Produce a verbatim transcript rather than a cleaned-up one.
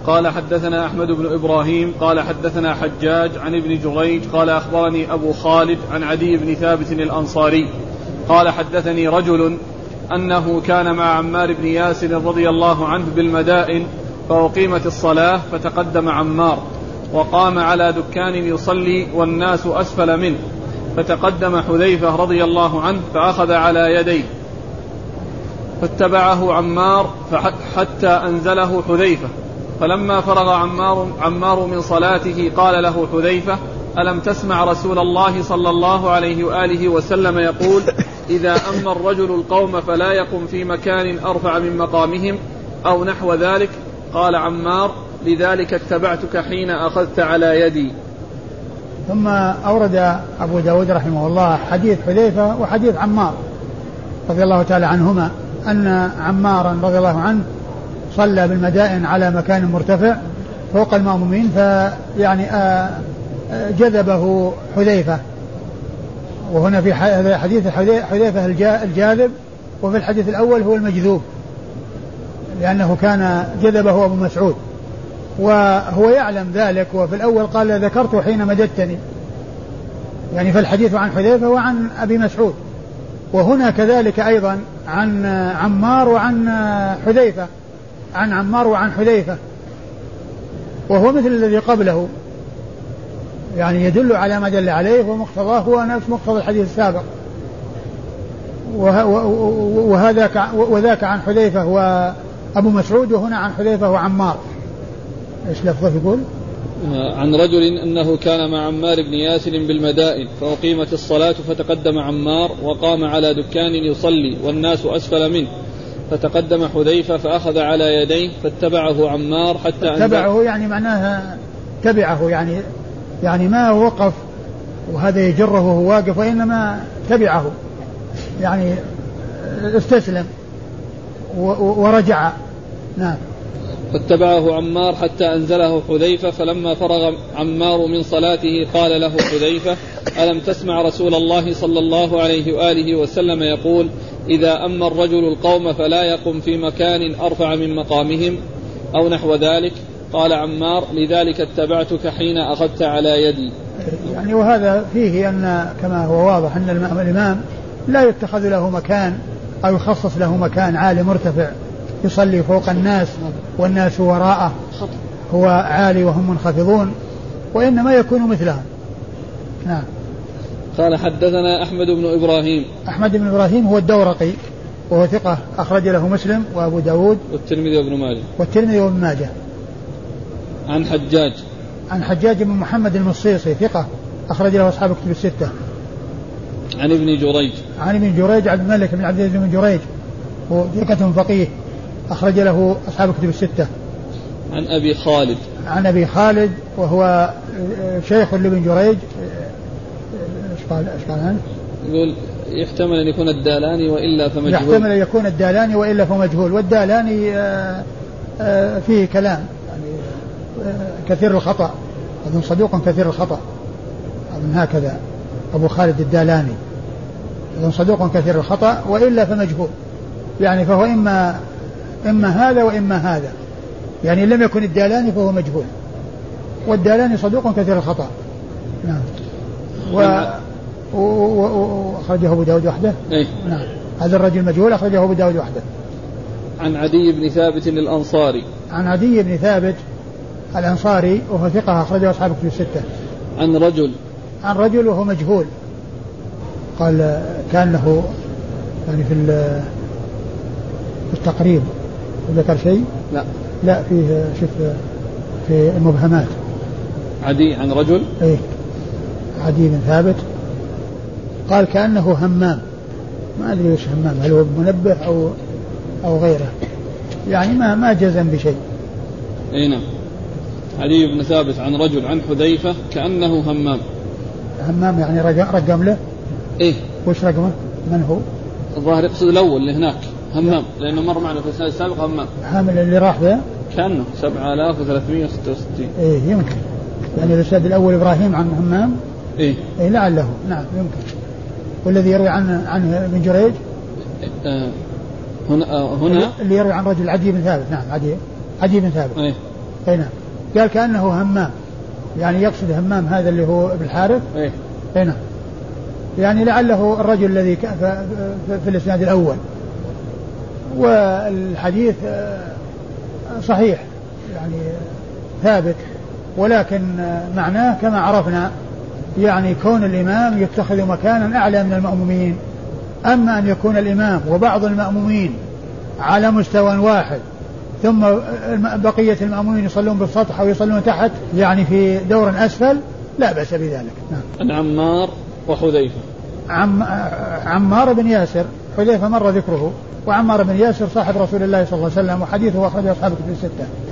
قال حدثنا أحمد بن إبراهيم قال حدثنا حجاج عن ابن جريج قال أخبرني أبو خالد عن عدي بن ثابت الأنصاري قال حدثني رجل أنه كان مع عمار بن ياسر رضي الله عنه بالمدائن فأقيمت الصلاة فتقدم عمار وقام على دكان يصلي والناس أسفل منه فتقدم حذيفة رضي الله عنه فأخذ على يديه فاتبعه عمار حتى أنزله حذيفة فلما فرغ عمار, عمار من صلاته قال له حذيفة ألم تسمع رسول الله صلى الله عليه وآله وسلم يقول إذا أما الرجل القوم فلا يقم في مكان أرفع من مقامهم أو نحو ذلك. قال عمار لذلك اتبعتك حين أخذت على يدي. ثم أورد أبو داود رحمه الله حديث حذيفة وحديث عمار رضي الله تعالى عنهما أن عمارا رضي الله عنه صلى بالمدائن على مكان مرتفع فوق المأمومين فيعني جذبه حذيفة، وهنا في حديث حذيفة الجاذب وفي الحديث الأول هو المجذوب لأنه كان جذبه أبو مسعود وهو يعلم ذلك، وفي الأول قال ذكرت حين مددتني، يعني فالحديث عن حذيفة وعن أبي مسعود، وهنا كذلك أيضا عن عمار وعن حذيفة عن عمار وعن حذيفة، وهو مثل الذي قبله، يعني يدل على ما دل عليه ومقتضاه هو نفس مقتضى الحديث السابق. وهذاك وذاك عن حذيفة وأبو مسعود، وهنا عن حذيفة وعمار. إيش لفظه يقول؟ عن رجل أنه كان مع عمار بن ياسر بالمدائن فأقيمت الصلاة فتقدم عمار وقام على دكان يصلي والناس أسفل منه فتقدم حذيفة فأخذ على يديه فاتبعه عمار حتى أنزل. تبعه يعني معناها تبعه، يعني يعني ما وقف وهذا يجره وهو واقف، وإنما تبعه يعني استسلم ورجع. نعم. فاتبعه عمار حتى أنزله حذيفة فلما فرغ عمار من صلاته قال له حذيفة ألم تسمع رسول الله صلى الله عليه وآله وسلم يقول إذا أما الرجل القوم فلا يقم في مكان أرفع من مقامهم أو نحو ذلك. قال عمار لذلك اتبعتك حين أخذت على يدي. يعني وهذا فيه أن كما هو واضح أن الإمام لا يتخذ له مكان أو يخصص له مكان عالي مرتفع يصلي فوق الناس والناس وراءه، هو عالي وهم منخفضون، وإنما يكون مثلهم. نعم. قال حدثنا أحمد بن إبراهيم. أحمد بن إبراهيم هو الدورقي وهو ثقة أخرج له مسلم وأبو داود والترمذي وابن ماجه والترمذي وابن ماجه. عن حجاج عن حجاج بن محمد المصيصي ثقة أخرج له أصحاب كتب الستة. عن ابن جريج عن ابن جريج عبد الملك بن عبد العزيز بن جريج وثقة فقيه أخرج له أصحاب كتب الستة. عن أبي خالد عن أبي خالد وهو شيخ لابن جريج. إيش قال إيش قال عنه؟ يقول يحتمل أن يكون الدالاني وإلا فمجهول. يحتمل أن يكون الدالاني وإلا فمجهول، والدالاني فيه كلام يعني كثير الخطأ، أظن صدوق كثير الخطأ، أظن هكذا أبو خالد الدالاني أظن صدوق كثير الخطأ وإلا فمجهول، يعني فهو إما إما هذا وإما هذا، يعني لم يكن الدالاني فهو مجهول، والدالاني صدوق كثير الخطأ. نعم. وأخرجه أبو داود وحده. إيه؟ نعم. هذا الرجل مجهول أخرجه أبو داود وحده. عن عدي بن ثابت الأنصاري. عن عدي بن ثابت الأنصاري وهو ثقة أخرجه أصحاب كتب الستة. عن رجل. عن رجل وهو مجهول، قال كان له يعني في في التقريب ذكر شيء؟ لا لا فيه شوف في المبهمات. عدي عن رجل. إيه عدي بن ثابت قال كأنه همام، ما أدري وش همام، هل هو منبه أو أو غيره، يعني ما ما جزم بشيء. أي نعم. علي بن ثابت عن رجل عن حذيفة كأنه همام. همام يعني رقم له. إيه وش رقمه؟ من هو؟ الظاهر يقصد الأول اللي هناك همام، لأنه مر معنا في السنة السابقة همام. حامل اللي راح به كأنه سبعة آلاف وثلاثمائة وستة وستين. إيه يمكن، يعني الأستاذ الأول إبراهيم عن همام. إيه إيه لعله. نعم يمكن. والذي يروي عن عن ابن جريج آه هنا آه هنا اللي يروي عن رجل عدي بن ثابت. نعم عدي عدي بن ثابت. إيه هنا قال كأنه همام، يعني يقصد همام هذا اللي هو ابن الحارث إيه؟ هنا، يعني لعله الرجل الذي في الإسناد الأول. والحديث صحيح يعني ثابت، ولكن معناه كما عرفنا، يعني كون الإمام يتخذ مكانا أعلى من المأمومين. أما أن يكون الإمام وبعض المأمومين على مستوى واحد ثم بقية المأمومين يصلون بالسطح أو يصلون تحت يعني في دور أسفل، لا بأس بذلك. عن عمار وحذيفة. عم عمار بن ياسر، حذيفة مر ذكره، وعمار بن ياسر صاحب رسول الله صلى الله عليه وسلم، وحديثه أخرجه أصحاب الكتب الستة.